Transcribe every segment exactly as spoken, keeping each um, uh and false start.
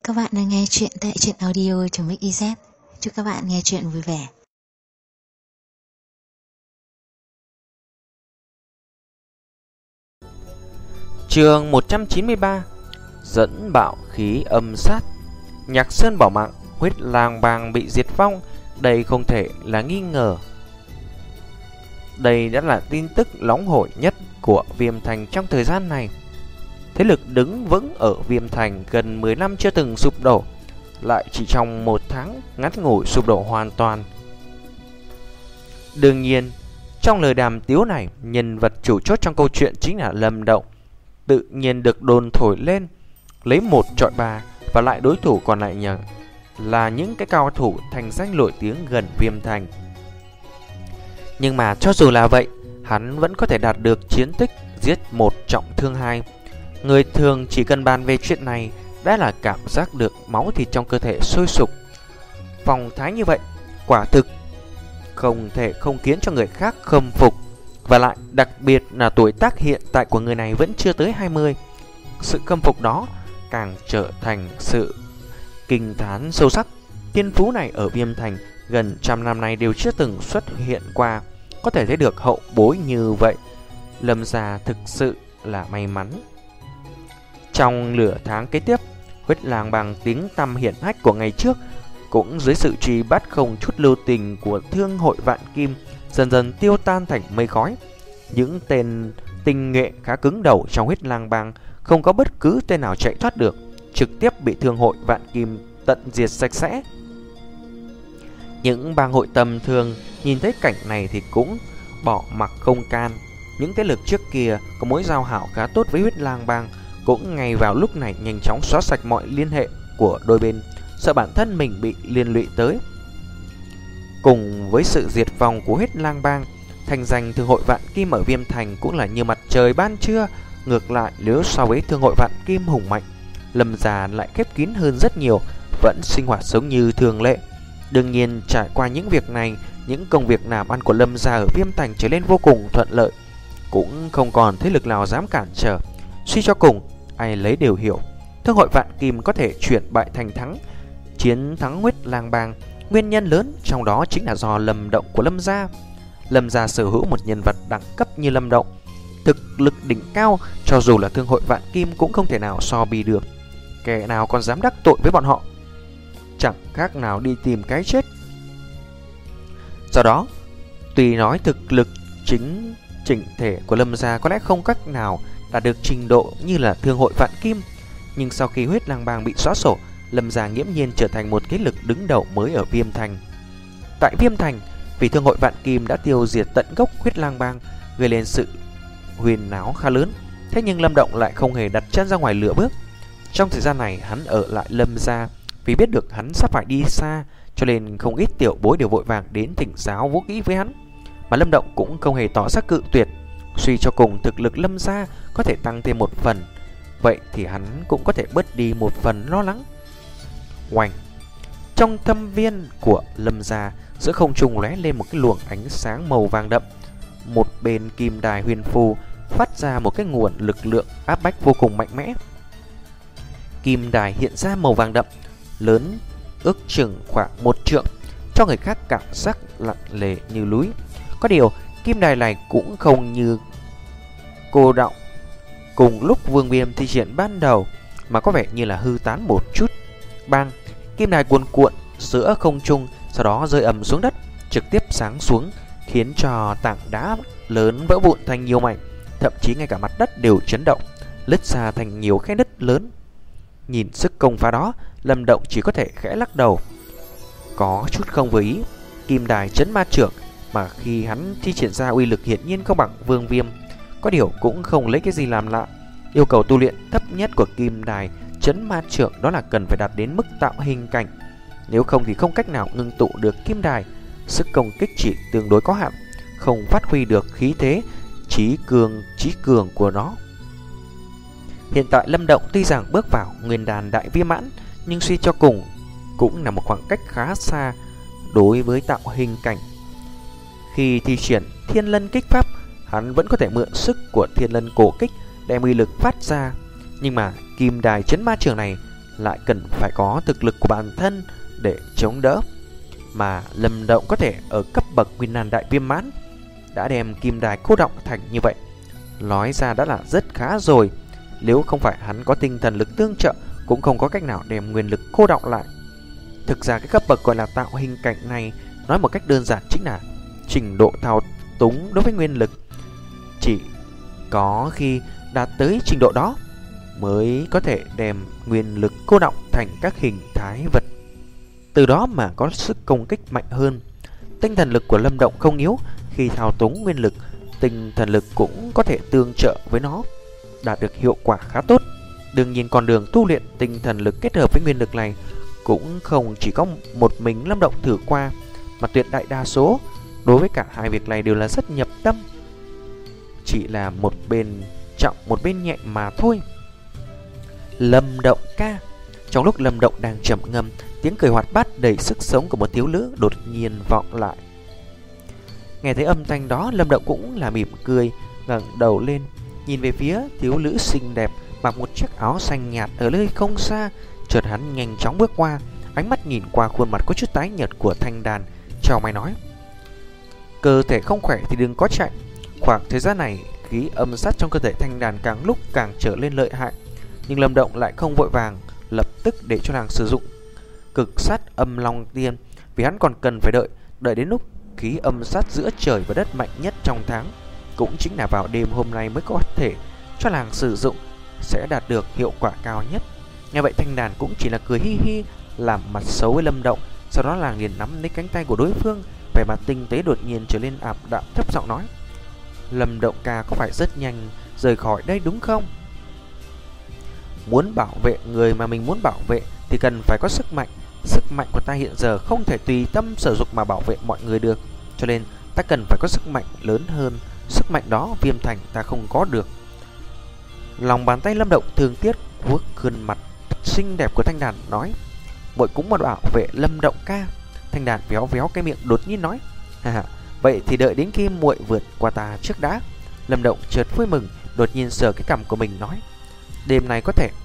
các bạn đang nghe chuyện tại truyện audio.mixyz. Chúc các bạn nghe chuyện vui vẻ. Chương một trăm chín mươi ba. Dẫn bạo khí âm sát. Nhạc Sơn bỏ mạng, huyết lang bang bị diệt vong. Đây không thể là nghi ngờ. Đây đã là tin tức nóng hổi nhất của Viêm Thành trong thời gian này. Thế lực đứng vững ở Viêm Thành gần mười năm chưa từng sụp đổ, lại chỉ trong một tháng ngắn ngủi sụp đổ hoàn toàn. Đương nhiên, trong lời đàm tiếu này, nhân vật chủ chốt trong câu chuyện chính là Lâm Động, tự nhiên được đồn thổi lên, lấy một trọi ba, và lại đối thủ còn lại nhờ là những cái cao thủ thành danh nổi tiếng gần Viêm Thành. Nhưng mà cho dù là vậy, hắn vẫn có thể đạt được chiến tích giết một trọng thương hai. Người thường chỉ cần bàn về chuyện này đã là cảm giác được máu thịt trong cơ thể sôi sục. Phong thái như vậy quả thực không thể không khiến cho người khác khâm phục. Và lại đặc biệt là tuổi tác hiện tại của người này vẫn chưa tới hai mươi. Sự khâm phục đó càng trở thành sự kinh thán sâu sắc. Thiên phú này ở Viêm Thành gần trăm năm nay đều chưa từng xuất hiện qua. Có thể thấy được hậu bối như vậy, Lâm gia thực sự là may mắn. Trong nửa tháng kế tiếp, huyết lang bằng tiếng tăm hiển hách của ngày trước cũng dưới sự truy bắt không chút lưu tình của thương hội Vạn Kim dần dần tiêu tan thành mây khói. Những tên tinh nghệ khá cứng đầu trong huyết lang bang không có bất cứ tên nào chạy thoát được, trực tiếp bị thương hội Vạn Kim tận diệt sạch sẽ. Những bang hội tầm thường nhìn thấy cảnh này thì cũng bỏ mặc không can. Những thế lực trước kia có mối giao hảo khá tốt với huyết lang bang cũng ngay vào lúc này nhanh chóng xóa sạch mọi liên hệ của đôi bên, sợ bản thân mình bị liên lụy tới. Cùng với sự diệt vong của huyết lang bang, thành danh thương hội Vạn Kim ở Viêm Thành cũng là như mặt trời ban trưa. Ngược lại, nếu so với thương hội Vạn Kim hùng mạnh, Lâm gia lại khép kín hơn rất nhiều, vẫn sinh hoạt giống như thường lệ. Đương nhiên, trải qua những việc này, những công việc làm ăn của Lâm gia ở Viêm Thành trở nên vô cùng thuận lợi, cũng không còn thế lực nào dám cản trở. Suy cho cùng, ai lấy đều hiểu, thương hội Vạn Kim có thể chuyển bại thành thắng, chiến thắng huyết lang bang, nguyên nhân lớn trong đó chính là do Lâm Động của Lâm gia. Lâm gia sở hữu một nhân vật đẳng cấp như Lâm Động, thực lực đỉnh cao, cho dù là thương hội Vạn Kim cũng không thể nào so bì được. Kẻ nào còn dám đắc tội với bọn họ, chẳng khác nào đi tìm cái chết. Do đó, tuy nói thực lực chính chỉnh thể của Lâm gia có lẽ không cách nào đạt được trình độ như là thương hội Vạn Kim, nhưng sau khi huyết lang bang bị xóa sổ, Lâm gia nghiễm nhiên trở thành một thế lực đứng đầu mới ở Viêm Thành. Tại Viêm Thành, vì thương hội Vạn Kim đã tiêu diệt tận gốc huyết lang bang, gây lên sự huyền náo khá lớn. Thế nhưng Lâm Động lại không hề đặt chân ra ngoài lửa bước. Trong thời gian này, hắn ở lại Lâm gia, vì biết được hắn sắp phải đi xa, cho nên không ít tiểu bối đều vội vàng đến thỉnh giáo vũ kỹ với hắn. Mà Lâm Động cũng không hề tỏ ra cự tuyệt. Suy cho cùng thực lực Lâm gia có thể tăng thêm một phần, vậy thì hắn cũng có thể bớt đi một phần lo lắng. Oanh! Trong thâm viên của Lâm gia, giữa không trung lóe lên một cái luồng ánh sáng màu vàng đậm. Một bên kim đài huyền phù phát ra một cái nguồn lực lượng áp bách vô cùng mạnh mẽ. Kim đài hiện ra màu vàng đậm, lớn ước chừng khoảng một trượng, cho người khác cảm giác lặng lề như núi. Có điều, kim đài này cũng không như cô động cùng lúc Vương Viêm thi triển ban đầu, mà có vẻ như là hư tán một chút. Bang! Kim đài cuồn cuộn giữa không trung, sau đó rơi ầm xuống đất, trực tiếp sáng xuống, khiến cho tảng đá lớn vỡ vụn thành nhiều mảnh, thậm chí ngay cả mặt đất đều chấn động, lứt ra thành nhiều khe nứt lớn. Nhìn sức công phá đó, Lâm Động chỉ có thể khẽ lắc đầu, có chút không vừa ý. Kim đài chấn ma trưởng mà khi hắn thi triển ra uy lực hiển nhiên không bằng Vương Viêm, có điều cũng không lấy cái gì làm lạ. Yêu cầu tu luyện thấp nhất của kim đài chấn ma trưởng đó là cần phải đạt đến mức tạo hình cảnh, nếu không thì không cách nào ngưng tụ được kim đài. Sức công kích chỉ tương đối có hạn, không phát huy được khí thế trí cường trí cường của nó. Hiện tại Lâm Động tuy rằng bước vào nguyên đàn đại viên mãn, nhưng suy cho cùng cũng là một khoảng cách khá xa đối với tạo hình cảnh. Khi thi triển Thiên Lân kích pháp, hắn vẫn có thể mượn sức của Thiên Lân cổ kích đem uy lực phát ra, nhưng mà kim đài chấn ma trường này lại cần phải có thực lực của bản thân để chống đỡ. Mà Lâm Động có thể ở cấp bậc Nguyên Nan Đại Viêm Mãn đã đem kim đài cô động thành như vậy, nói ra đã là rất khá rồi. Nếu không phải hắn có tinh thần lực tương trợ, cũng không có cách nào đem nguyên lực cô động lại. Thực ra cái cấp bậc gọi là tạo hình cảnh này, nói một cách đơn giản chính là trình độ thao túng đối với nguyên lực. Chỉ có khi đạt tới trình độ đó mới có thể đem nguyên lực cô động thành các hình thái vật, từ đó mà có sức công kích mạnh hơn. Tinh thần lực của Lâm Động không yếu, khi thao túng nguyên lực, tinh thần lực cũng có thể tương trợ với nó, đạt được hiệu quả khá tốt. Đương nhiên con đường tu luyện tinh thần lực kết hợp với nguyên lực này cũng không chỉ có một mình Lâm Động thử qua, mà tuyệt đại đa số đối với cả hai việc này đều là rất nhập tâm, chỉ là một bên trọng một bên nhẹ mà thôi. Lâm Động ca. Trong lúc Lâm Động đang trầm ngâm, tiếng cười hoạt bát đầy sức sống của một thiếu nữ đột nhiên vọng lại. Nghe thấy âm thanh đó, Lâm Động cũng là mỉm cười, ngẩng đầu lên, nhìn về phía thiếu nữ xinh đẹp mặc một chiếc áo xanh nhạt ở nơi không xa. Chợt hắn nhanh chóng bước qua, ánh mắt nhìn qua khuôn mặt có chút tái nhợt của Thanh Đàn, chào mày nói: cơ thể không khỏe thì đừng có chạy. Khoảng thời gian này, khí âm sát trong cơ thể Thanh Đàn càng lúc càng trở lên lợi hại, nhưng Lâm Động lại không vội vàng lập tức để cho nàng sử dụng cực sát âm long tiên, vì hắn còn cần phải đợi đợi đến lúc khí âm sát giữa trời và đất mạnh nhất trong tháng, cũng chính là vào đêm hôm nay mới có thể cho nàng sử dụng, sẽ đạt được hiệu quả cao nhất. Nghe vậy Thanh Đàn cũng chỉ là cười hi hi, làm mặt xấu với Lâm Động. Sau đó nàng liền nắm lấy cánh tay của đối phương, vẻ mặt tinh tế đột nhiên trở lên ảm đạm, thấp giọng nói: Lâm Động ca có phải rất nhanh rời khỏi đây đúng không? Muốn bảo vệ người mà mình muốn bảo vệ thì cần phải có sức mạnh. Sức mạnh của ta hiện giờ không thể tùy tâm sử dụng mà bảo vệ mọi người được, cho nên ta cần phải có sức mạnh lớn hơn. Sức mạnh đó Viêm Thành ta không có được. Lòng bàn tay Lâm Động thương tiếc vuốt gương mặt xinh đẹp của Thanh Đàn, nói: muội cũng muốn bảo vệ Lâm Động ca. Thanh Đàn véo véo cái miệng đột nhiên nói: ha, vậy thì đợi đến khi muội vượt qua ta trước đã. Lâm Động chợt vui mừng, đột nhiên sờ cái cằm của mình nói: đêm nay có thể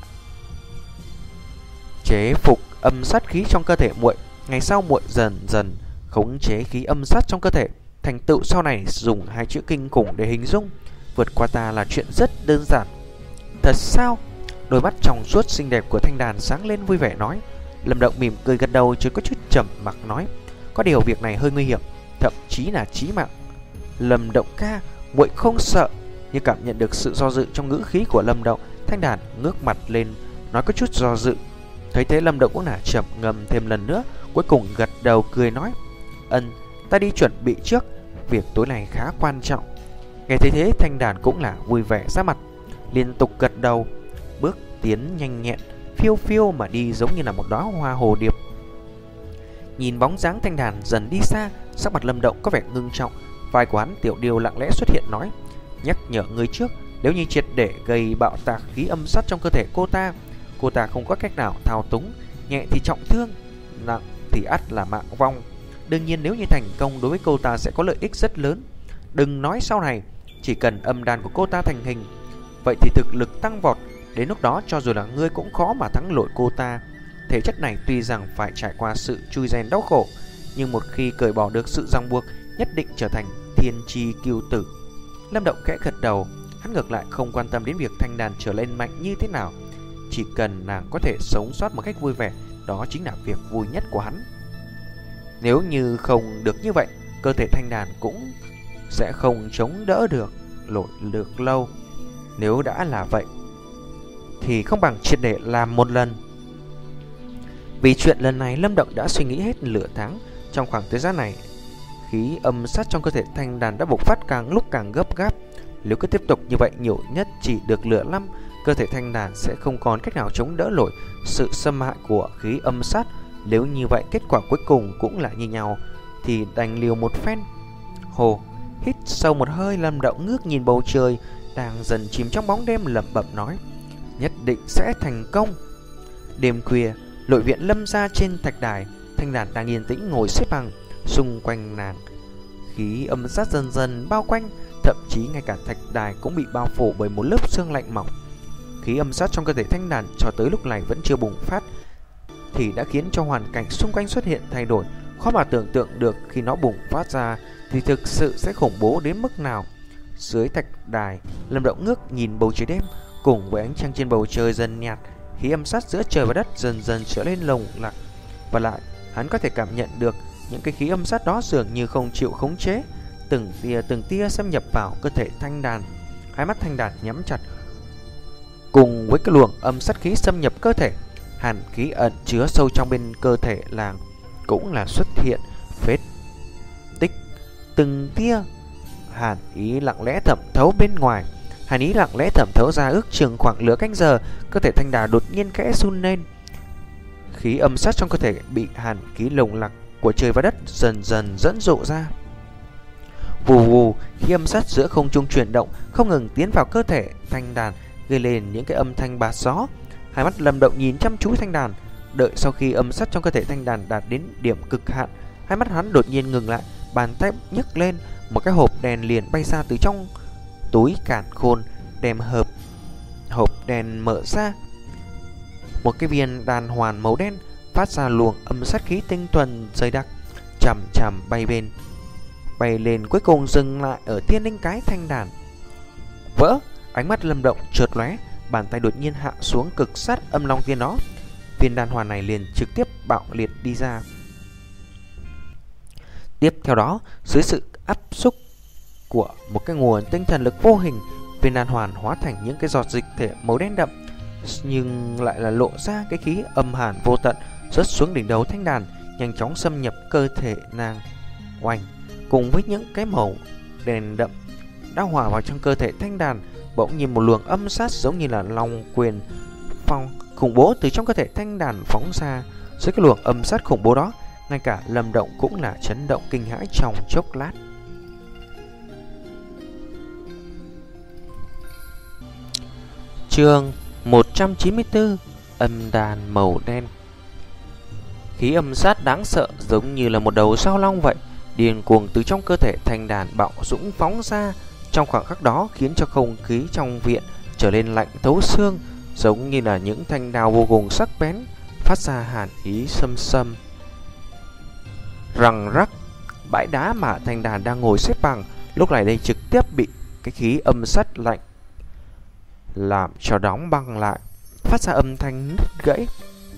chế phục âm sát khí trong cơ thể muội, ngày sau muội dần dần khống chế khí âm sát trong cơ thể. Thành tựu sau này dùng hai chữ kinh khủng để hình dung, vượt qua ta là chuyện rất đơn giản. Thật sao? Đôi mắt trong suốt xinh đẹp của Thanh Đàn sáng lên vui vẻ nói. Lâm Động mỉm cười gật đầu, chứ có chút trầm mặc nói: có điều việc này hơi nguy hiểm, thậm chí là chí mạng. Lâm Động ca, muội không sợ. Nhưng cảm nhận được sự do dự trong ngữ khí của Lâm Động, Thanh Đàn ngước mặt lên, nói có chút do dự. Thấy thế Lâm Động cũng là trầm ngâm thêm lần nữa, cuối cùng gật đầu cười nói: ân, ta đi chuẩn bị trước, việc tối nay khá quan trọng. Nghe thấy thế Thanh Đàn cũng là vui vẻ ra mặt, liên tục gật đầu, bước tiến nhanh nhẹn, phiêu phiêu mà đi giống như là một đóa hoa hồ điệp. Nhìn bóng dáng Thanh Đàn dần đi xa, sắc mặt Lâm Động có vẻ ngưng trọng. Vai của hắn Tiểu Điêu lặng lẽ xuất hiện nói: nhắc nhở người trước, nếu như triệt để gây bạo tạc khí âm sát trong cơ thể cô ta, cô ta không có cách nào thao túng, nhẹ thì trọng thương, nặng thì ắt là mạng vong. Đương nhiên nếu như thành công, đối với cô ta sẽ có lợi ích rất lớn. Đừng nói sau này, chỉ cần âm đàn của cô ta thành hình, vậy thì thực lực tăng vọt. Đến lúc đó cho dù là ngươi cũng khó mà thắng nổi cô ta. Thể chất này tuy rằng phải trải qua sự chui rèn đau khổ, nhưng một khi cởi bỏ được sự ràng buộc, nhất định trở thành thiên chi kiêu tử. Lâm Động khẽ gật đầu, hắn ngược lại không quan tâm đến việc Thanh Đàn trở lên mạnh như thế nào. Chỉ cần nàng có thể sống sót một cách vui vẻ, đó chính là việc vui nhất của hắn. Nếu như không được như vậy, cơ thể Thanh Đàn cũng sẽ không chống đỡ được lội được lâu. Nếu đã là vậy thì không bằng triệt để làm một lần. Vì chuyện lần này Lâm Động đã suy nghĩ hết nửa tháng. Trong khoảng thời gian này, khí âm sát trong cơ thể Thanh Đàn đã bộc phát càng lúc càng gấp gáp. Nếu cứ tiếp tục như vậy, nhiều nhất chỉ được lửa năm, cơ thể Thanh Đàn sẽ không còn cách nào chống đỡ nổi sự xâm hại của khí âm sát. Nếu như vậy kết quả cuối cùng cũng là như nhau, thì đành liều một phen. Hồ hít sâu một hơi, Lâm Động ngước nhìn bầu trời đang dần chìm trong bóng đêm, lẩm bẩm nói: nhất định sẽ thành công. Đêm khuya, nội viện Lâm gia trên thạch đài, Thanh Đàn đang yên tĩnh ngồi xếp bằng. Xung quanh nàng, khí âm sát dần dần bao quanh, thậm chí ngay cả thạch đài cũng bị bao phủ bởi một lớp sương lạnh mỏng. khí âm sát trong cơ thể thanh đàn cho tới lúc này vẫn chưa bùng phát thì đã khiến cho hoàn cảnh xung quanh xuất hiện thay đổi. Khó mà tưởng tượng được khi nó bùng phát ra thì thực sự sẽ khủng bố đến mức nào. Dưới thạch đài, Lâm Động ngước nhìn bầu trời đêm, cùng với ánh trăng trên bầu trời dần nhạt, khí âm sát giữa trời và đất dần dần trở lên lồng lặc. Và lại, hắn có thể cảm nhận được những cái khí âm sát đó dường như không chịu khống chế, từng tia từng tia xâm nhập vào cơ thể thanh đàn. Hai mắt thanh đàn nhắm chặt, cùng với cái luồng âm sát khí xâm nhập cơ thể, hàn khí ẩn chứa sâu trong bên cơ thể làng cũng là xuất hiện vết tích, từng tia hàn ý lặng lẽ thẩm thấu bên ngoài. Hàn ý lặng lẽ thẩm thấu ra ước chừng khoảng nửa canh giờ, cơ thể thanh đà đột nhiên khẽ run lên. Khí âm sát trong cơ thể bị hàn khí lồng lặc của trời và đất dần dần dẫn dụ ra. Vù vù, khí âm sát giữa không trung chuyển động, không ngừng tiến vào cơ thể thanh đàn, gây lên những cái âm thanh bạt gió. Hai mắt Lâm Động nhìn chăm chú thanh đàn, đợi sau khi âm sát trong cơ thể thanh đàn đạt đến điểm cực hạn, hai mắt hắn đột nhiên ngừng lại, bàn tay nhấc lên, một cái hộp đèn liền bay ra từ trong túi càn khôn, đem hộp hộp đèn mở ra. Một cái viên đàn hoàn màu đen phát ra luồng âm sát khí tinh thuần dày đặc, chậm chậm bay bên bay lên, cuối cùng dừng lại ở thiên linh cái thanh đàn. Vỡ, ánh mắt Lâm Động chợt lóe, bàn tay đột nhiên hạ xuống cực sát âm long tiên đó. Viên đàn hoàn này liền trực tiếp bạo liệt đi ra. Tiếp theo đó, dưới sự áp xúc của một cái nguồn tinh thần lực vô hình, viên đàn hoàn hóa thành những cái giọt dịch thể màu đen đậm, nhưng lại là lộ ra cái khí âm hàn vô tận, rớt xuống đỉnh đầu thanh đàn, nhanh chóng xâm nhập cơ thể nàng. Oanh, cùng với những cái màu đen đậm đã hòa vào trong cơ thể thanh đàn, bỗng nhiên một luồng âm sát giống như là long quyền phong khủng bố từ trong cơ thể thanh đàn phóng ra. Dưới cái luồng âm sát khủng bố đó, ngay cả Lâm Động cũng là chấn động kinh hãi trong chốc lát. Chương một trăm chín mươi tư, âm đàn màu đen. Khí âm sát đáng sợ giống như là một đầu sao long vậy, điên cuồng từ trong cơ thể thanh đàn bạo dũng phóng ra. Trong khoảng khắc đó khiến cho không khí trong viện trở nên lạnh thấu xương, giống như là những thanh đao vô cùng sắc bén, phát ra hàn ý xâm xâm. Răng rắc, bãi đá mà thanh đàn đang ngồi xếp bằng lúc này đây trực tiếp bị cái khí âm sát lạnh làm cho đóng băng lại, phát ra âm thanh nứt gãy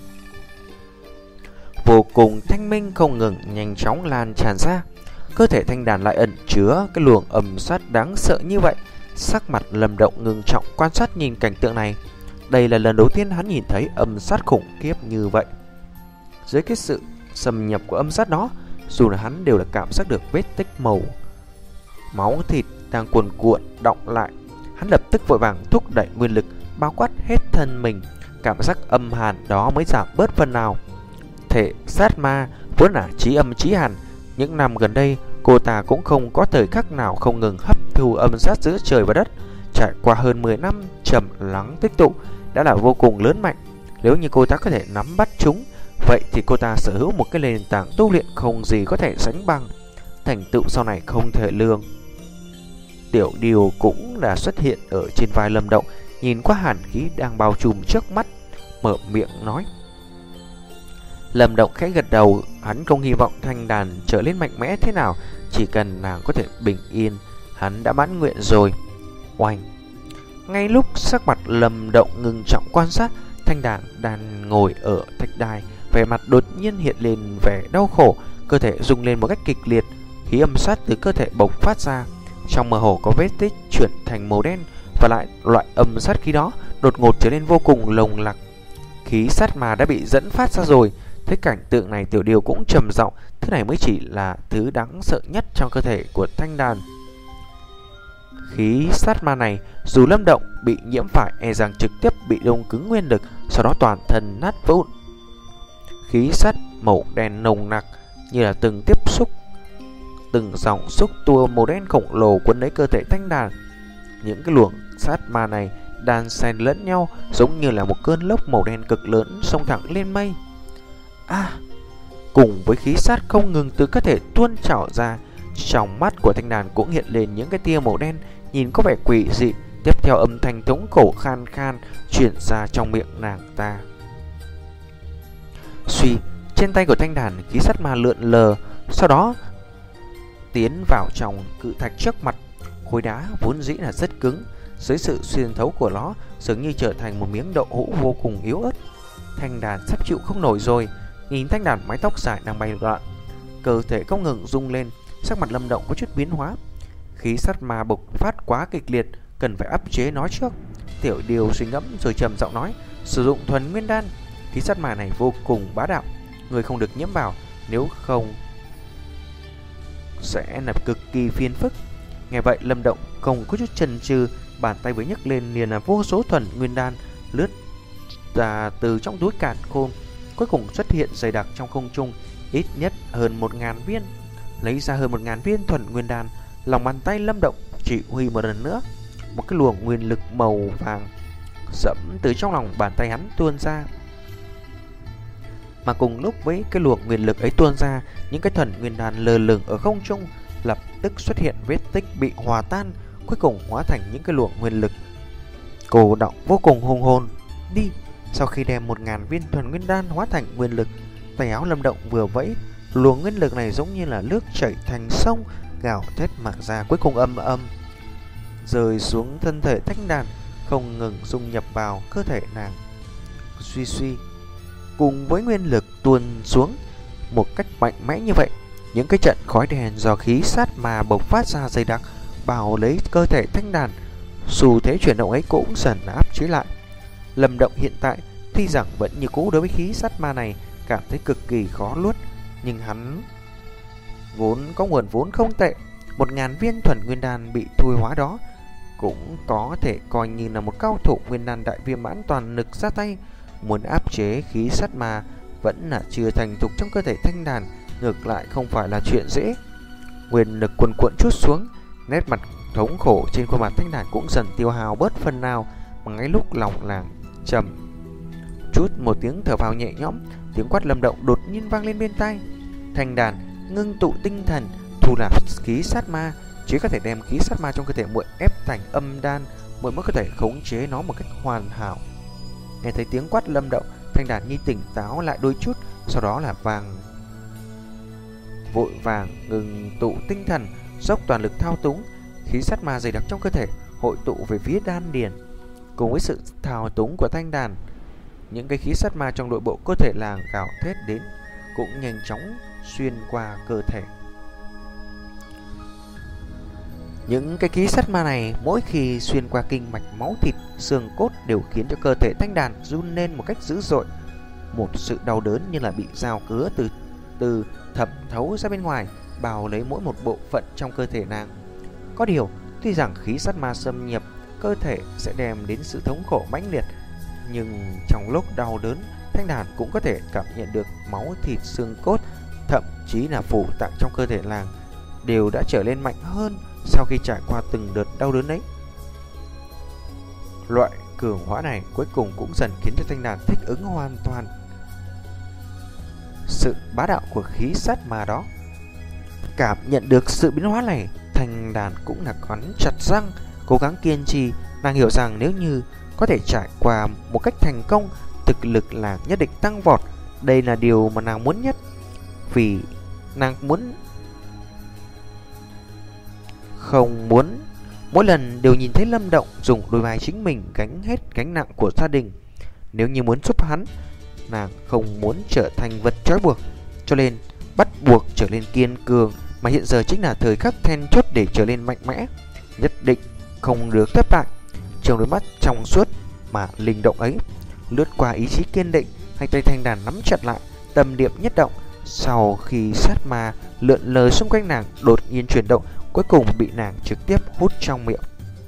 vô cùng thanh minh không ngừng nhanh chóng lan tràn ra. Cơ thể thanh đàn lại ẩn chứa cái luồng âm sát đáng sợ như vậy. Sắc mặt Lâm Động ngưng trọng quan sát nhìn cảnh tượng này. Đây là lần đầu tiên hắn nhìn thấy âm sát khủng khiếp như vậy. Dưới cái sự xâm nhập của âm sát đó, dù là hắn đều là cảm giác được vết tích màu máu thịt đang cuồn cuộn đọng lại. Hắn lập tức vội vàng thúc đẩy nguyên lực bao quát hết thân mình, cảm giác âm hàn đó mới giảm bớt phần nào. Thể sát ma vốn là chí âm chí hàn, những năm gần đây cô ta cũng không có thời khắc nào không ngừng hấp thu âm sát giữa trời và đất. Trải qua hơn mười năm trầm lắng tích tụ đã là vô cùng lớn mạnh. Nếu như cô ta có thể nắm bắt chúng, vậy thì cô ta sở hữu một cái nền tảng tu luyện không gì có thể sánh bằng, thành tựu sau này không thể lường. Tiểu Điều cũng đã xuất hiện ở trên vai Lâm Động, nhìn qua hàn khí đang bao trùm trước mắt, mở miệng nói. Lâm Động khẽ gật đầu, hắn không hy vọng thanh đàn trở lên mạnh mẽ thế nào, chỉ cần nàng có thể bình yên, hắn đã mãn nguyện rồi. Oanh! Ngay lúc sắc mặt Lâm Động ngưng trọng quan sát, thanh đàn đang ngồi ở thạch đài, vẻ mặt đột nhiên hiện lên vẻ đau khổ, cơ thể rung lên một cách kịch liệt, khí âm sát từ cơ thể bộc phát ra. Trong mơ hồ có vết tích chuyển thành màu đen, và lại loại âm sát khí đó đột ngột trở nên vô cùng lồng lặc. Khí sát mà đã bị dẫn phát ra rồi. Thấy cảnh tượng này, Tiểu Điều cũng trầm giọng, thứ này mới chỉ là thứ đáng sợ nhất trong cơ thể của thanh đàn. Khí sát ma này dù Lâm Động bị nhiễm phải, e rằng trực tiếp bị đông cứng nguyên lực, sau đó toàn thân nát vụn. Khí sát màu đen nồng nặc như là từng tiếp xúc từng dòng xúc tua màu đen khổng lồ quấn lấy cơ thể thanh đàn. Những cái luồng sát ma này đan xen lẫn nhau, giống như là một cơn lốc màu đen cực lớn xông thẳng lên mây. À, cùng với khí sát không ngừng từ cơ thể tuôn trào ra, trong mắt của thanh đàn cũng hiện lên những cái tia màu đen, nhìn có vẻ quỷ dị, Tiếp theo âm thanh thống khổ khan khan truyền ra trong miệng nàng ta. Suy, trên tay của thanh đàn khí sắt ma lượn lờ, sau đó tiến vào trong cự thạch trước mặt. Khối đá vốn dĩ là rất cứng, dưới sự xuyên thấu của nó dường như trở thành một miếng đậu hũ vô cùng yếu ớt. Thanh đàn sắp chịu không nổi rồi. Nhìn thanh đàn mái tóc dài đang bay loạn, cơ thể không ngừng rung lên, sắc mặt Lâm Động có chút biến hóa. Khí sắt ma bộc phát quá kịch liệt, cần phải áp chế nó trước. Tiểu Điều suy ngẫm rồi trầm giọng nói, sử dụng thuần nguyên đan. Khí sắt ma này vô cùng bá đạo, người không được nhiễm vào, nếu không sẽ là cực kỳ phiền phức. Nghe vậy Lâm Động không có chút chần chừ, bàn tay vừa nhấc lên liền là vô số thuần nguyên đan lướt ra từ trong túi càn khôn, cuối cùng xuất hiện dày đặc trong không trung, ít nhất hơn một ngàn viên. Lấy ra hơn một ngàn viên thuần nguyên đan, lòng bàn tay Lâm Động chỉ huy một lần nữa, một cái luồng nguyên lực màu vàng sẫm từ trong lòng bàn tay hắn tuôn ra. Mà cùng lúc với cái luồng nguyên lực ấy tuôn ra, những cái thuần nguyên đan lơ lửng ở không trung lập tức xuất hiện vết tích bị hòa tan, cuối cùng hóa thành những cái luồng nguyên lực cổ động vô cùng hùng hồn. Đi. Sau khi đem một ngàn viên thuần nguyên đan hóa thành nguyên lực, tay áo Lâm Động vừa vẫy, luồng nguyên lực này giống như là nước chảy thành sông, gào thét mà ra, cuối cùng âm âm rơi xuống thân thể thanh đàn, không ngừng dung nhập vào cơ thể nàng. Suy suy, cùng với nguyên lực tuôn xuống một cách mạnh mẽ như vậy, những cái trận khói đen do khí sát mà bộc phát ra dày đặc bao lấy cơ thể thanh đàn, xu thế chuyển động ấy cũng dần áp chế lại. Lâm Động hiện tại tuy rằng vẫn như cũ đối với khí sát ma này cảm thấy cực kỳ khó nuốt, nhưng hắn vốn có nguồn vốn không tệ, một ngàn viên thuần nguyên đan bị thui hóa đó cũng có thể coi như là một cao thủ nguyên đan đại viên mãn toàn lực ra tay. Muốn áp chế khí sát ma vẫn là chưa thành thục trong cơ thể thanh đàn, ngược lại không phải là chuyện dễ. Nguyên lực cuồn cuộn trút xuống, nét mặt thống khổ trên khuôn mặt thanh đàn cũng dần tiêu hao bớt phần nào. Mà ngay lúc lòng làng trầm chút một tiếng thở vào nhẹ nhõm, tiếng quát Lâm Động đột nhiên vang lên bên tai. Thanh đàn ngưng tụ tinh thần, thu nạp khí sát ma, chỉ có thể đem khí sát ma trong cơ thể muội ép thành âm đan, muội mới có thể khống chế nó một cách hoàn hảo. Nghe thấy tiếng quát Lâm Động, thanh đàn như tỉnh táo lại đôi chút, sau đó là vàng vội vàng ngừng tụ tinh thần, dốc toàn lực thao túng khí sát ma dày đặc trong cơ thể hội tụ về phía đan điền. Cùng với sự thao túng của thanh đàn, những cái khí sát ma trong nội bộ cơ thể làng gào thét đến cũng nhanh chóng xuyên qua cơ thể. Những cái khí sát ma này mỗi khi xuyên qua kinh mạch máu thịt xương cốt đều khiến cho cơ thể thanh đàn run lên một cách dữ dội. Một sự đau đớn như là bị dao cứa từ từ thẩm thấu ra bên ngoài, bao lấy mỗi một bộ phận trong cơ thể nàng. Có điều, tuy rằng khí sát ma xâm nhập cơ thể sẽ đem đến sự thống khổ mãnh liệt, nhưng trong lúc đau đớn, thanh đàn cũng có thể cảm nhận được máu thịt xương cốt, thậm chí là phủ tạng trong cơ thể nàng đều đã trở lên mạnh hơn sau khi trải qua từng đợt đau đớn ấy. Loại cường hóa này cuối cùng cũng dần khiến cho thanh đàn thích ứng hoàn toàn sự bá đạo của khí sát ma đó. Cảm nhận được sự biến hóa này, thanh đàn cũng là cắn chặt răng, cố gắng kiên trì. Nàng hiểu rằng nếu như có thể trải qua một cách thành công, thực lực là nhất định tăng vọt. Đây là điều mà nàng muốn nhất, vì nàng muốn không muốn mỗi lần đều nhìn thấy Lâm Động dùng đôi vai chính mình gánh hết gánh nặng của gia đình. Nếu như muốn giúp hắn, nàng không muốn trở thành vật trói buộc, cho nên bắt buộc trở nên kiên cường. Mà hiện giờ chính là thời khắc then chốt để trở nên mạnh mẽ, nhất định không được thất bại. Trong đôi mắt trong suốt mà linh động ấy lướt qua ý chí kiên định, hai tay thanh đàn nắm chặt lại, tâm niệm nhất động. Sau khi sát ma lượn lờ xung quanh nàng đột nhiên chuyển động, cuối cùng bị nàng trực tiếp hút trong miệng.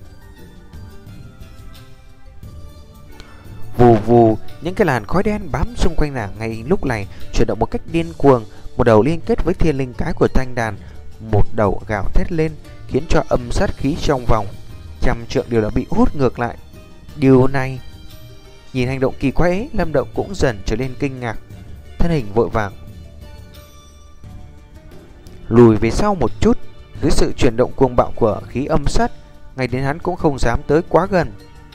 Vù vù, những cái làn khói đen bám xung quanh nàng ngay lúc này chuyển động một cách điên cuồng. Một đầu liên kết với thiên linh cái của thanh đàn, một đầu gào thét lên, khiến cho âm sát khí trong vòng trăm trượng đều đã bị hút ngược lại. Điều này, nhìn hành động kỳ quái ấy, Lâm Động cũng dần trở nên kinh ngạc, thân hình vội vàng lùi về sau một chút. Dưới sự chuyển động cuồng bạo của khí âm sát, ngay đến hắn cũng không dám tới quá gần.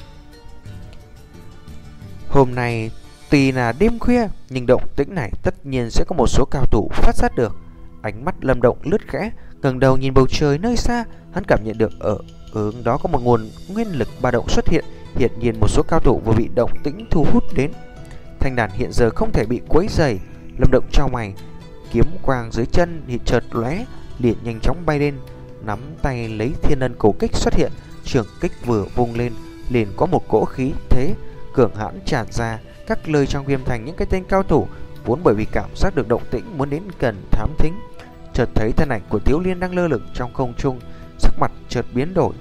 Hôm nay tuy là đêm khuya, nhưng động tĩnh này tất nhiên sẽ có một số cao thủ phát giác được. Ánh mắt Lâm Động lướt khẽ, ngẩng đầu nhìn bầu trời nơi xa, hắn cảm nhận được ở hướng đó có một nguồn nguyên lực ba động xuất hiện. Hiện nhiên một số cao thủ vừa bị động tĩnh thu hút đến. Thanh đàn hiện giờ không thể bị quấy rầy. Lâm Động chau mày, kiếm quang dưới chân thì chợt lóe, liền nhanh chóng bay lên, nắm tay lấy Thiên Ân Cổ Kích xuất hiện, trường kích vừa vung lên, liền có một cỗ khí thế cường hãn tràn ra. Các lời trong Viêm Thành những cái tên cao thủ vốn bởi vì cảm giác được động tĩnh muốn đến gần thám thính, chợt thấy thân ảnh của Tiếu Liên đang lơ lửng trong không trung, sắc mặt chợt biến đổi,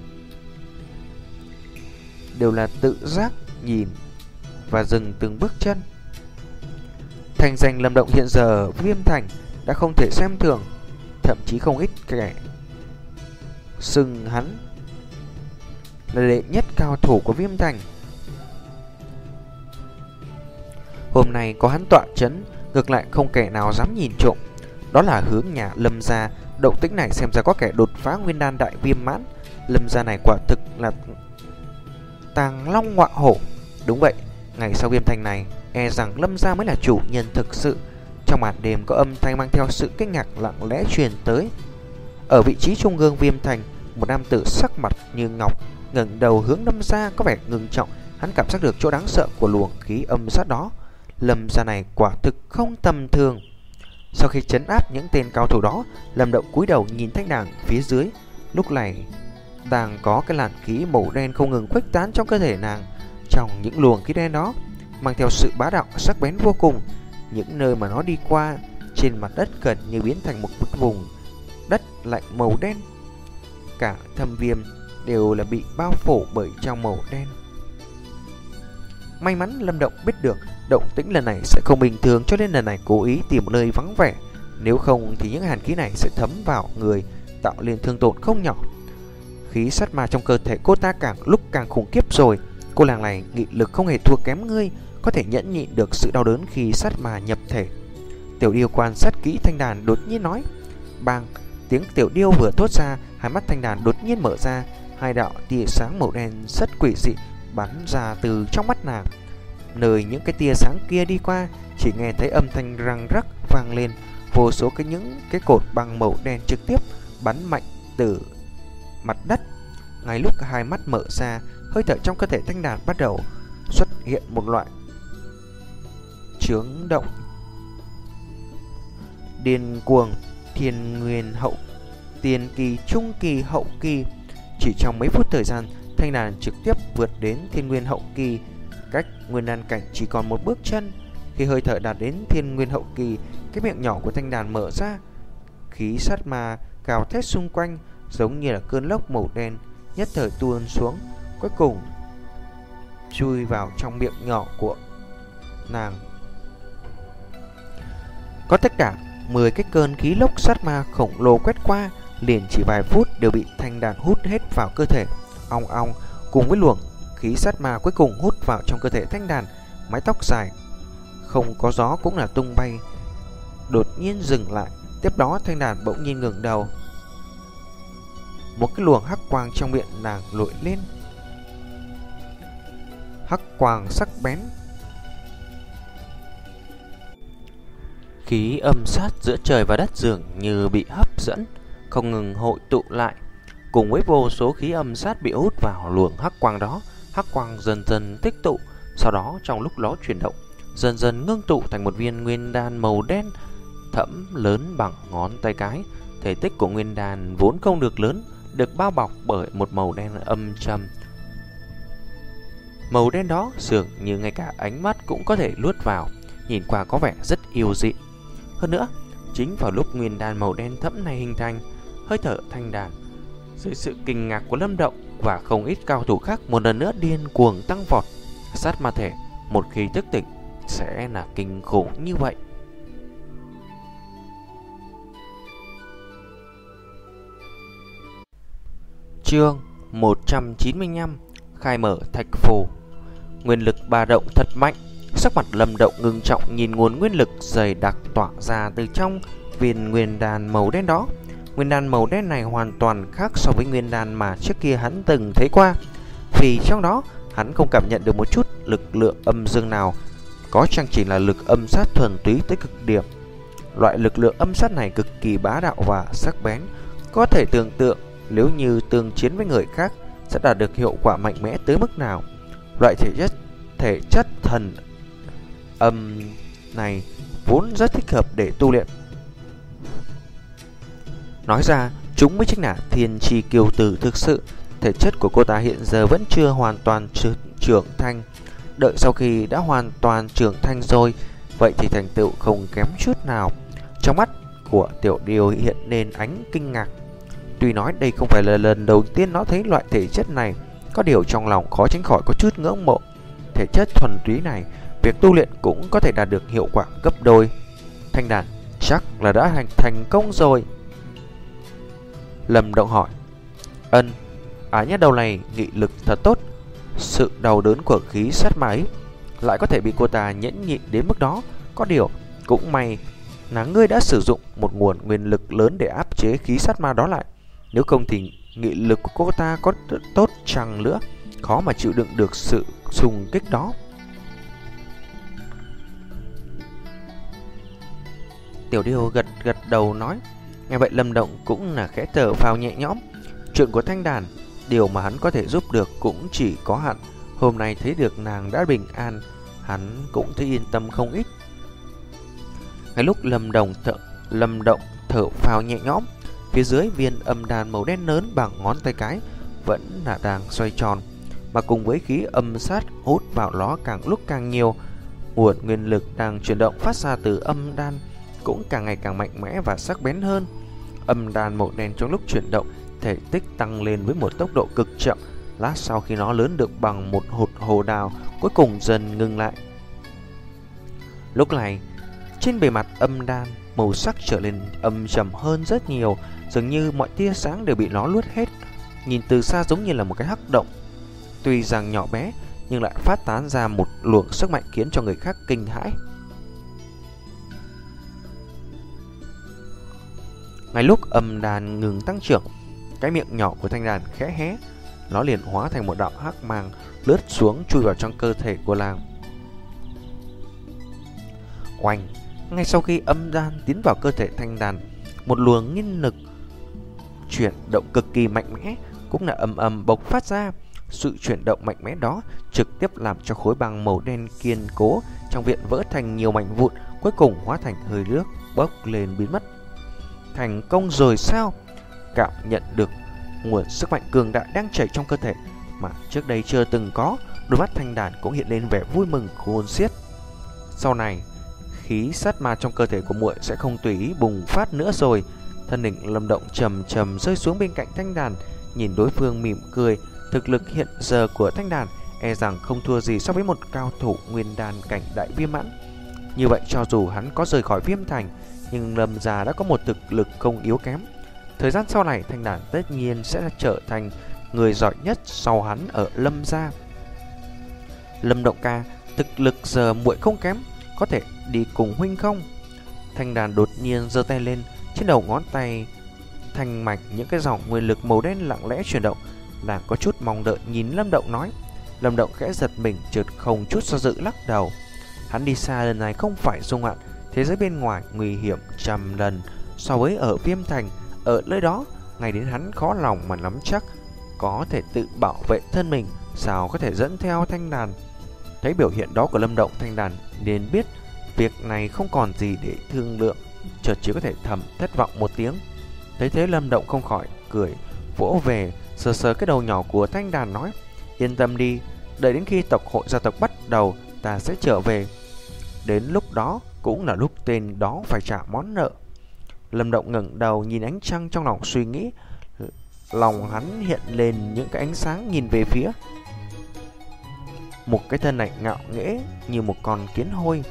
đều là tự giác nhìn và dừng từng bước chân. Thành danh Lâm Động hiện giờ Viêm Thành đã không thể xem thường, thậm chí không ít kẻ xưng hắn là đệ nhất cao thủ của Viêm Thành. Hôm nay có hắn tọa chấn, ngược lại không kẻ nào dám nhìn trộm. Đó là hướng nhà Lâm gia. Động tĩnh này xem ra có kẻ đột phá nguyên đan đại viêm mãn. Lâm gia này quả thực là tàng long ngọa hổ. Đúng vậy, ngày sau Viêm Thành này, e rằng Lâm gia mới là chủ nhân thực sự. Trong màn đêm có âm thanh mang theo sự kinh ngạc lặng lẽ truyền tới. Ở vị trí trung ương Viêm Thành, một nam tử sắc mặt như ngọc ngẩng đầu hướng Lâm gia, có vẻ ngưng trọng. Hắn cảm giác được chỗ đáng sợ của luồng khí âm sát đó. Lâm gia này quả thực không tầm thường. Sau khi trấn áp những tên cao thủ đó, Lâm Động cúi đầu nhìn thanh đàn phía dưới. Lúc này đang có cái làn khí màu đen không ngừng khuếch tán trong cơ thể nàng. Trong những luồng khí đen đó mang theo sự bá đạo sắc bén vô cùng. Những nơi mà nó đi qua, trên mặt đất gần như biến thành một vùng đất lạnh màu đen. Cả Thâm Viêm đều là bị bao phủ bởi trong màu đen. May mắn Lâm Động biết được động tĩnh lần này sẽ không bình thường, cho nên lần này cố ý tìm nơi vắng vẻ. Nếu không thì những hàn khí này sẽ thấm vào người, tạo nên thương tổn không nhỏ. Khí sát ma trong cơ thể cô ta càng lúc càng khủng khiếp rồi. Cô nàng này nghị lực không hề thua kém ngươi, có thể nhẫn nhịn được sự đau đớn khi sát ma nhập thể. Tiểu Điêu quan sát kỹ thanh đàn, đột nhiên nói. Bang, tiếng Tiểu Điêu vừa thốt ra, hai mắt thanh đàn đột nhiên mở ra. Hai đạo tia sáng màu đen rất quỷ dị bắn ra từ trong mắt nàng. Nơi những cái tia sáng kia đi qua, chỉ nghe thấy âm thanh răng rắc vang lên. Vô số cái những cái cột băng màu đen trực tiếp bắn mạnh từ mặt đất. Ngay lúc hai mắt mở ra, hơi thở trong cơ thể thanh đàn bắt đầu xuất hiện một loại chướng động điên cuồng. Thiên nguyên hậu tiền kỳ, trung kỳ, hậu kỳ. Chỉ trong mấy phút thời gian, thanh đàn trực tiếp vượt đến thiên nguyên hậu kỳ, cách nguyên đan cảnh chỉ còn một bước chân. Khi hơi thở đạt đến thiên nguyên hậu kỳ, cái miệng nhỏ của thanh đàn mở ra, khí sát ma gào thét xung quanh giống như là cơn lốc màu đen, nhất thời tuôn xuống, cuối cùng chui vào trong miệng nhỏ của nàng. Có tất cả mười cái cơn khí lốc sát ma khổng lồ quét qua, liền chỉ vài phút đều bị thanh đàn hút hết vào cơ thể. Ong ong, cùng với luồng khí sát ma cuối cùng hút vào trong cơ thể thanh đàn, mái tóc dài không có gió cũng là tung bay, đột nhiên dừng lại. Tiếp đó thanh đàn bỗng nhiên ngẩng đầu, một cái luồng hắc quang trong miệng nàng lội lên. Hắc quang sắc bén, khí âm sát giữa trời và đất dường như bị hấp dẫn, không ngừng hội tụ lại. Cùng với vô số khí âm sát bị hút vào luồng hắc quang đó, hắc quang dần dần tích tụ, sau đó trong lúc nó chuyển động, dần dần ngưng tụ thành một viên nguyên đan màu đen thẫm lớn bằng ngón tay cái. Thể tích của nguyên đan vốn không được lớn, được bao bọc bởi một màu đen âm trầm. Màu đen đó dường như ngay cả ánh mắt cũng có thể luốt vào, nhìn qua có vẻ rất yêu dị. Hơn nữa, chính vào lúc nguyên đan màu đen thẫm này hình thành, hơi thở thanh đàn dưới sự kinh ngạc của Lâm Động và không ít cao thủ khác một lần nữa điên cuồng tăng vọt. Sát ma thể một khi thức tỉnh sẽ là kinh khủng như vậy. Chương một trăm chín mươi lăm, khai mở thạch phù. Nguyên lực ba động thật mạnh. Sắc mặt Lâm Động ngưng trọng nhìn nguồn nguyên lực dày đặc tỏa ra từ trong viên nguyên đan màu đen đó. Nguyên đan màu đen này hoàn toàn khác so với nguyên đan mà trước kia hắn từng thấy qua, vì trong đó hắn không cảm nhận được một chút lực lượng âm dương nào, có chăng chỉ là lực âm sát thuần túy tới cực điểm. Loại lực lượng âm sát này cực kỳ bá đạo và sắc bén, có thể tưởng tượng nếu như tương chiến với người khác sẽ đạt được hiệu quả mạnh mẽ tới mức nào. Loại thể chất thể chất thần âm này vốn rất thích hợp để tu luyện. Nói ra, chúng mới chính là thiên chi kiều tử thực sự. Thể chất của cô ta hiện giờ vẫn chưa hoàn toàn trưởng thành. Đợi sau khi đã hoàn toàn trưởng thành rồi, vậy thì thành tựu không kém chút nào. Trong mắt của Tiểu Điều hiện lên ánh kinh ngạc. Tuy nói đây không phải là lần đầu tiên nó thấy loại thể chất này, có điều trong lòng khó tránh khỏi có chút ngưỡng mộ. Thể chất thuần túy này, việc tu luyện cũng có thể đạt được hiệu quả gấp đôi. Thanh đàn chắc là đã thành thành công rồi. Lâm Động hỏi. Ân, á nhát đầu này nghị lực thật tốt. Sự đau đớn của khí sát ma ấy lại có thể bị cô ta nhẫn nhịn đến mức đó. Có điều cũng may là ngươi đã sử dụng một nguồn nguyên lực lớn để áp chế khí sát ma đó lại. Nếu không thì nghị lực của cô ta có tốt chăng nữa, khó mà chịu đựng được sự xung kích đó. Tiểu Điêu gật gật đầu nói. Nghe vậy Lâm Động cũng là khẽ thở phào nhẹ nhõm. Chuyện của Thanh Đàn, điều mà hắn có thể giúp được cũng chỉ có hạn. Hôm nay thấy được nàng đã bình an, hắn cũng thấy yên tâm không ít. Ngay lúc Lâm Động thở, Lâm Động thở phào nhẹ nhõm, phía dưới viên âm đàn màu đen lớn bằng ngón tay cái vẫn là đang xoay tròn, mà cùng với khí âm sát hút vào nó càng lúc càng nhiều, nguồn nguyên lực đang chuyển động phát ra từ âm đan cũng càng ngày càng mạnh mẽ và sắc bén hơn. Âm đàn màu đen trong lúc chuyển động, thể tích tăng lên với một tốc độ cực chậm. Lát sau khi nó lớn được bằng một hột hồ đào, cuối cùng dần ngừng lại. Lúc này, trên bề mặt âm đan, màu sắc trở nên âm trầm hơn rất nhiều, dường như mọi tia sáng đều bị nó nuốt hết. Nhìn từ xa giống như là một cái hắc động, tuy rằng nhỏ bé nhưng lại phát tán ra một luồng sức mạnh khiến cho người khác kinh hãi. Ngay lúc âm đàn ngừng tăng trưởng, cái miệng nhỏ của thanh đàn khẽ hé, nó liền hóa thành một đạo hắc mang lướt xuống chui vào trong cơ thể của nàng. Oanh! Ngay sau khi âm đan tiến vào cơ thể thanh đàn, một luồng nguyên lực chuyển động cực kỳ mạnh mẽ cũng là ầm ầm bộc phát ra. Sự chuyển động mạnh mẽ đó trực tiếp làm cho khối băng màu đen kiên cố trong viện vỡ thành nhiều mảnh vụn, cuối cùng hóa thành hơi nước bốc lên biến mất. Thành công rồi sao? Cảm nhận được nguồn sức mạnh cường đại đang chảy trong cơ thể mà trước đây chưa từng có, đôi mắt thanh đàn cũng hiện lên vẻ vui mừng khôn xiết. Sau này, khí sát ma trong cơ thể của muội sẽ không tùy ý bùng phát nữa rồi. Thân hình Lâm Động trầm trầm rơi xuống bên cạnh thanh đàn, nhìn đối phương mỉm cười. Thực lực hiện giờ của thanh đàn e rằng không thua gì so với một cao thủ nguyên đan cảnh đại viêm mãn. Như vậy cho dù hắn có rời khỏi viêm thành, nhưng Lâm gia đã có một thực lực không yếu kém. Thời gian sau này, thanh đàn tất nhiên sẽ trở thành người giỏi nhất sau hắn ở Lâm gia. Lâm Động ca, thực lực giờ muội không kém, có thể đi cùng huynh không? Thanh đàn đột nhiên giơ tay lên, trên đầu ngón tay thanh mạch những cái dòng nguyên lực màu đen lặng lẽ chuyển động. Nàng có chút mong đợi nhìn Lâm Động nói. Lâm Động khẽ giật mình, chợt không chút do dự lắc đầu. Hắn đi xa lần này không phải dung hạn, thế giới bên ngoài nguy hiểm trăm lần so với ở viêm thành. Ở nơi đó, ngày đến hắn khó lòng mà nắm chắc có thể tự bảo vệ thân mình, sao có thể dẫn theo thanh đàn. Thấy biểu hiện đó của Lâm Động, thanh đàn nên biết việc này không còn gì để thương lượng, chợt chỉ có thể thầm thất vọng một tiếng. Thấy thế Lâm Động không khỏi cười, vỗ về sờ sờ cái đầu nhỏ của thanh đàn nói: Yên tâm đi, đợi đến khi tộc hội gia tộc bắt đầu, ta sẽ trở về. Đến lúc đó cũng là lúc tên đó phải trả món nợ. Lâm Động ngẩng đầu nhìn ánh trăng, trong lòng suy nghĩ. Lòng hắn hiện lên những cái ánh sáng, nhìn về phía một cái thân ảnh ngạo nghễ như một con kiến hôi.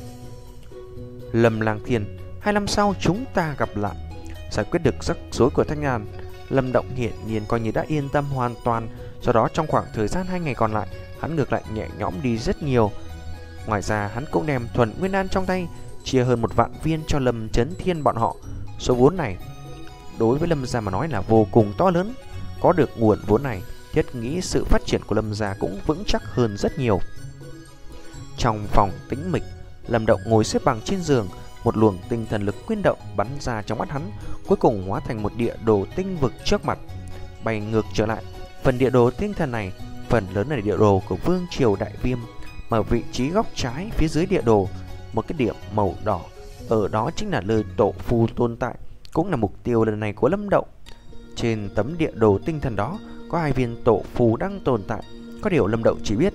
Lâm Lang Thiên, hai năm sau chúng ta gặp lại. Giải quyết được rắc rối của thanh đàn, Lâm Động hiển nhiên coi như đã yên tâm hoàn toàn. Do đó trong khoảng thời gian hai ngày còn lại, hắn ngược lại nhẹ nhõm đi rất nhiều. Ngoài ra hắn cũng đem thuần nguyên đan trong tay chia hơn một vạn viên cho Lâm Chấn Thiên bọn họ. Số vốn này đối với Lâm gia mà nói là vô cùng to lớn. Có được nguồn vốn này, thiết nghĩ sự phát triển của Lâm gia cũng vững chắc hơn rất nhiều. Trong phòng tĩnh mịch, Lâm Động ngồi xếp bằng trên giường, một luồng tinh thần lực quyến động bắn ra trong mắt hắn, cuối cùng hóa thành một địa đồ tinh vực trước mặt, bay ngược trở lại. Phần địa đồ tinh thần này, phần lớn là địa đồ của Vương triều Đại Viêm, mà ở vị trí góc trái phía dưới địa đồ, một cái điểm màu đỏ, ở đó chính là nơi tổ phù tồn tại, cũng là mục tiêu lần này của Lâm Động. Trên tấm địa đồ tinh thần đó có hai viên tổ phù đang tồn tại, có điều Lâm Động chỉ biết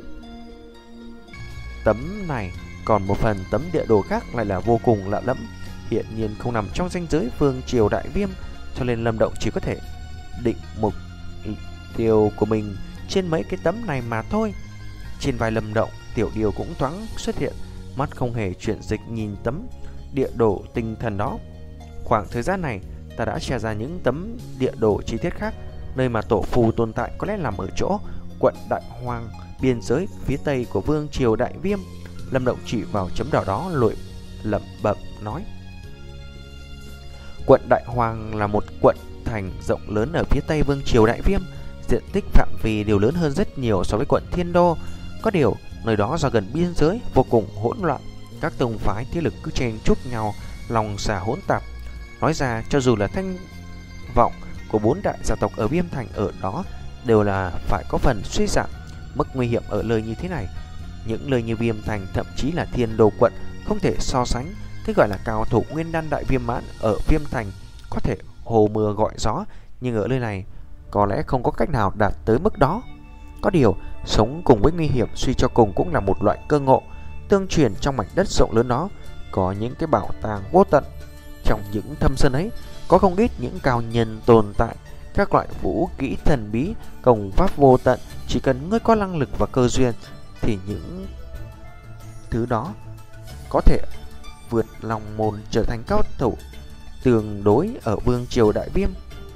tấm này, còn một phần tấm địa đồ khác lại là vô cùng lạ lẫm, hiện nhiên không nằm trong ranh giới Vương triều Đại Viêm, cho nên Lâm Động chỉ có thể định mục tiêu của mình trên mấy cái tấm này mà thôi. Trên vai Lâm Động, Tiểu Điều cũng thoáng xuất hiện, mắt không hề chuyển dịch nhìn tấm địa đồ tinh thần đó. Khoảng thời gian này, ta đã share ra những tấm địa đồ chi tiết khác, nơi mà tổ phù tồn tại có lẽ nằm ở chỗ quận Đại Hoang, biên giới phía tây của Vương triều Đại Viêm. Lâm Động chỉ vào chấm đỏ đó lội lẩm bẩm nói: quận Đại Hoang là một quận thành rộng lớn ở phía tây Vương triều Đại Viêm, diện tích phạm vi đều lớn hơn rất nhiều so với quận Thiên Đô. Có điều nơi đó do gần biên giới vô cùng hỗn loạn, các tông phái thế lực cứ chen chúc nhau, lòng xà hỗn tạp. Nói ra cho dù là thanh vọng của bốn đại gia tộc ở Viêm Thành ở đó đều là phải có phần suy giảm. Mức nguy hiểm ở nơi như thế này, những nơi như Viêm Thành, thậm chí là Thiên Đô quận không thể so sánh. Cái gọi là cao thủ nguyên đan đại viêm mãn ở Viêm Thành có thể hồ mưa gọi gió, nhưng ở nơi này có lẽ không có cách nào đạt tới mức đó. Có điều, sống cùng với nguy hiểm suy cho cùng cũng là một loại cơ ngộ. Tương truyền trong mảnh đất rộng lớn đó có những cái bảo tàng vô tận. Trong những thâm sơn ấy có không ít những cao nhân tồn tại, các loại vũ kỹ thần bí, công pháp vô tận. Chỉ cần ngươi có năng lực và cơ duyên thì những thứ đó có thể vượt lòng môn trở thành cao thủ tương đối ở Vương triều Đại Viêm.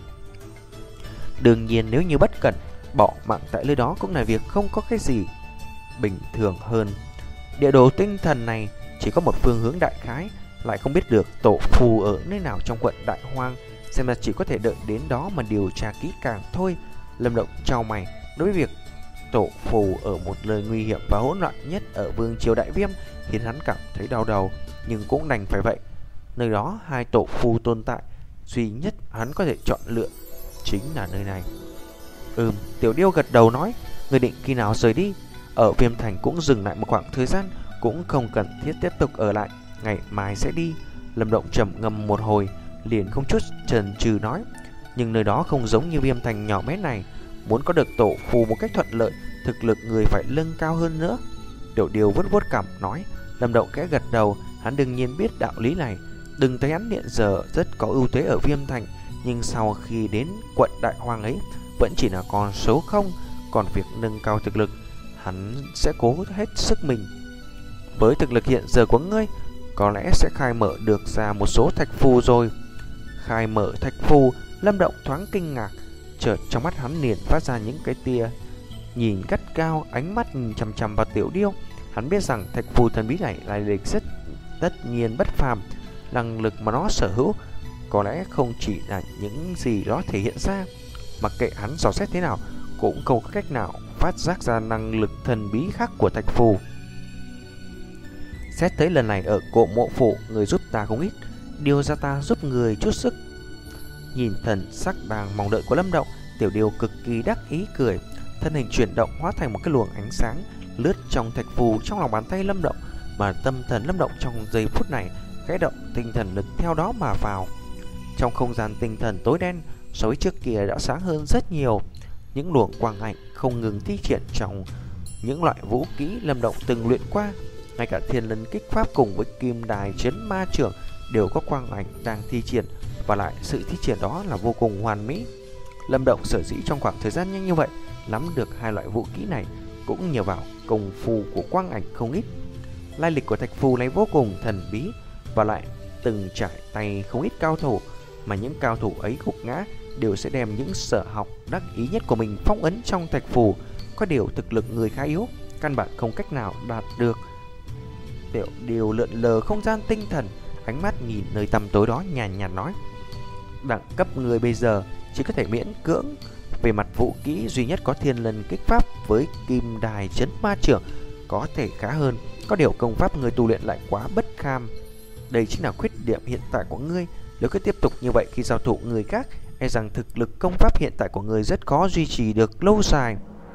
Đương nhiên nếu như bất cẩn bỏ mạng tại nơi đó cũng là việc không có cái gì bình thường hơn. Địa đồ tinh thần này chỉ có một phương hướng đại khái, lại không biết được tổ phù ở nơi nào trong quận Đại Hoang, xem ra chỉ có thể đợi đến đó mà điều tra kỹ càng thôi. Lâm Động chau mày, đối với việc tổ phù ở một nơi nguy hiểm và hỗn loạn nhất ở Vương triều Đại Viêm khiến hắn cảm thấy đau đầu, nhưng cũng đành phải vậy. Nơi đó hai tổ phù tồn tại, duy nhất hắn có thể chọn lựa chính là nơi này. Ừm, Tiểu Điêu gật đầu nói: người định khi nào rời đi? Ở Viêm Thành cũng dừng lại một khoảng thời gian, cũng không cần thiết tiếp tục ở lại, ngày mai sẽ đi. Lâm Động trầm ngâm một hồi, liền không chút chần chừ nói: nhưng nơi đó không giống như Viêm Thành nhỏ bé này, muốn có được tổ phù một cách thuận lợi, thực lực người phải nâng cao hơn nữa. Tiểu Điêu vuốt vuốt cằm nói. Lâm Động khẽ gật đầu, hắn đương nhiên biết đạo lý này. Đừng thấy hắn hiện giờ rất có ưu thế ở Viêm Thành, nhưng sau khi đến quận Đại Hoang ấy vẫn chỉ là con số không. Còn việc nâng cao thực lực, hắn sẽ cố hết sức mình. Với thực lực hiện giờ của ngươi, có lẽ sẽ khai mở được ra một số thạch phù rồi. Khai mở thạch phù? Lâm Động thoáng kinh ngạc, chợt trong mắt hắn liền phát ra những cái tia nhìn gắt cao, ánh mắt nhìn chằm chằm vào Tiểu Điêu. Hắn biết rằng thạch phù thần bí này lại lịch rất tất nhiên bất phàm, năng lực mà nó sở hữu có lẽ không chỉ là những gì đó thể hiện ra. Mặc kệ hắn dò xét thế nào, cũng không có cách nào phát giác ra năng lực thần bí khác của thạch phù. Xét thấy lần này ở cộ mộ phủ, người giúp ta không ít, điều ra ta giúp người chút sức. Nhìn thần sắc đang mong đợi của Lâm Động, Tiểu Điêu cực kỳ đắc ý cười, thân hình chuyển động hóa thành một cái luồng ánh sáng lướt trong thạch phù trong lòng bàn tay Lâm Động, mà tâm thần Lâm Động trong giây phút này khẽ động, tinh thần lực theo đó mà vào. Trong không gian tinh thần tối đen so với trước kia đã sáng hơn rất nhiều. Những luồng quang ảnh không ngừng thi triển trong những loại vũ kỹ Lâm Động từng luyện qua. Ngay cả thiên lân kích pháp cùng với kim đài chấn ma trưởng đều có quang ảnh đang thi triển, và lại sự thi triển đó là vô cùng hoàn mỹ. Lâm Động sở dĩ trong khoảng thời gian nhanh như vậy nắm được hai loại vũ kỹ này cũng nhờ vào công phu của quang ảnh không ít. Lai lịch của thạch phù này vô cùng thần bí, và lại từng trải tay không ít cao thủ, mà những cao thủ ấy gục ngã đều sẽ đem những sở học đắc ý nhất của mình phong ấn trong thạch phù. Có điều thực lực người khá yếu, căn bản không cách nào đạt được. Tiểu Điều lượn lờ không gian tinh thần, ánh mắt nhìn nơi tăm tối đó nhàn nhạt nói: Đẳng cấp người bây giờ chỉ có thể miễn cưỡng. Về mặt vũ kỹ, duy nhất có thiên lân kích pháp với kim đài chấn ma trưởng có thể khá hơn. Có điều công pháp người tu luyện lại quá bất kham. Đây chính là khuyết điểm hiện tại của ngươi. Nếu cứ tiếp tục như vậy khi giao thủ người khác, e rằng thực lực công pháp hiện tại của ngươi rất khó duy trì được lâu dài.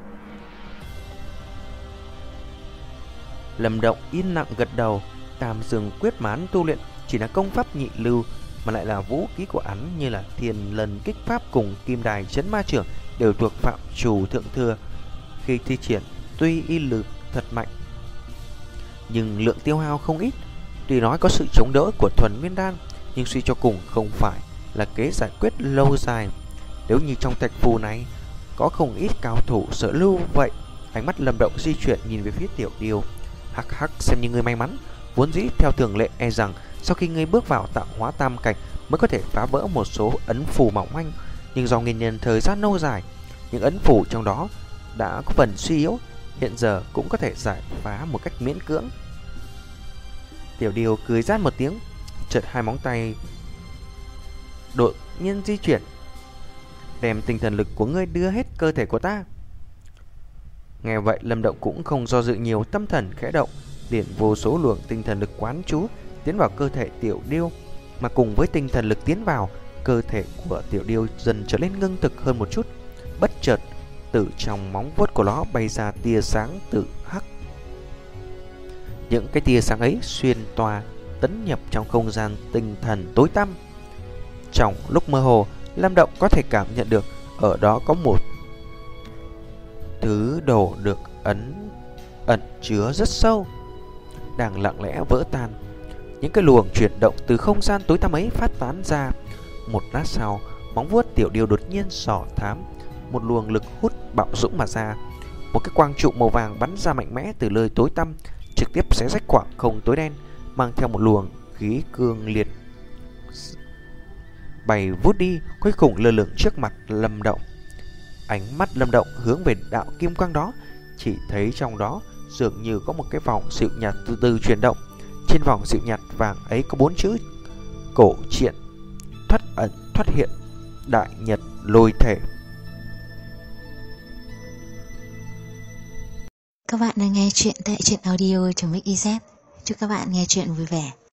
Lâm Động yên lặng gật đầu. Tam Dương quyết mà hắn tu luyện chỉ là công pháp nhị lưu, mà lại là vũ khí của hắn như là thiên lân kích pháp cùng kim đài chấn ma trưởng đều thuộc phạm trù thượng thừa. Khi thi triển tuy y lực thật mạnh, nhưng lượng tiêu hao không ít. Tuy nói có sự chống đỡ của thuần nguyên đan, nhưng suy cho cùng không phải là kế giải quyết lâu dài. Nếu như trong thạch phù này có không ít cao thủ sở lưu vậy. Ánh mắt Lâm Động di chuyển nhìn về phía Tiểu Điêu. Hắc hắc, xem như người may mắn. Vốn dĩ theo thường lệ e rằng sau khi ngươi bước vào tạo hóa tam cảnh mới có thể phá vỡ một số ấn phù mỏng manh, nhưng do nguyên nhân thời gian lâu dài, những ấn phù trong đó đã có phần suy yếu, hiện giờ cũng có thể giải phá một cách miễn cưỡng. Tiểu Điêu cười rát một tiếng, chợt hai móng tay đột nhiên di chuyển, đem tinh thần lực của ngươi đưa hết cơ thể của ta. Nghe vậy, Lâm Động cũng không do dự nhiều, tâm thần khẽ động, liền vô số luồng tinh thần lực quán trú tiến vào cơ thể Tiểu Điêu, mà cùng với tinh thần lực tiến vào, cơ thể của Tiểu Điêu dần trở nên ngưng thực hơn một chút. Bất chợt, từ trong móng vuốt của nó bay ra tia sáng tự hắc. Những cái tia sáng ấy xuyên toa tấn nhập trong không gian tinh thần tối tăm. Trong lúc mơ hồ, Lâm Động có thể cảm nhận được ở đó có một thứ đồ được ấn ẩn chứa rất sâu, đang lặng lẽ vỡ tan. Những cái luồng chuyển động từ không gian tối tăm ấy phát tán ra. Một lát sau, móng vuốt Tiểu Điêu đột nhiên xỏ thám, một luồng lực hút bạo dũng mà ra. Một cái quang trụ màu vàng bắn ra mạnh mẽ từ nơi tối tăm, trực tiếp xé rách khoảng không tối đen, mang theo một luồng khí cương liệt bay vút đi, cuối cùng lơ lửng trước mặt Lâm Động. Ánh mắt Lâm Động hướng về đạo kim quang đó, chỉ thấy trong đó dường như có một cái vòng dịu nhạt từ từ chuyển động. Trên vòng dịu nhạt vàng ấy có bốn chữ cổ truyện: thoát ẩn thoát hiện, đại nhật lôi thể. Các bạn đang nghe chuyện tại truyện audio.mixyz. Chúc các bạn nghe chuyện vui vẻ.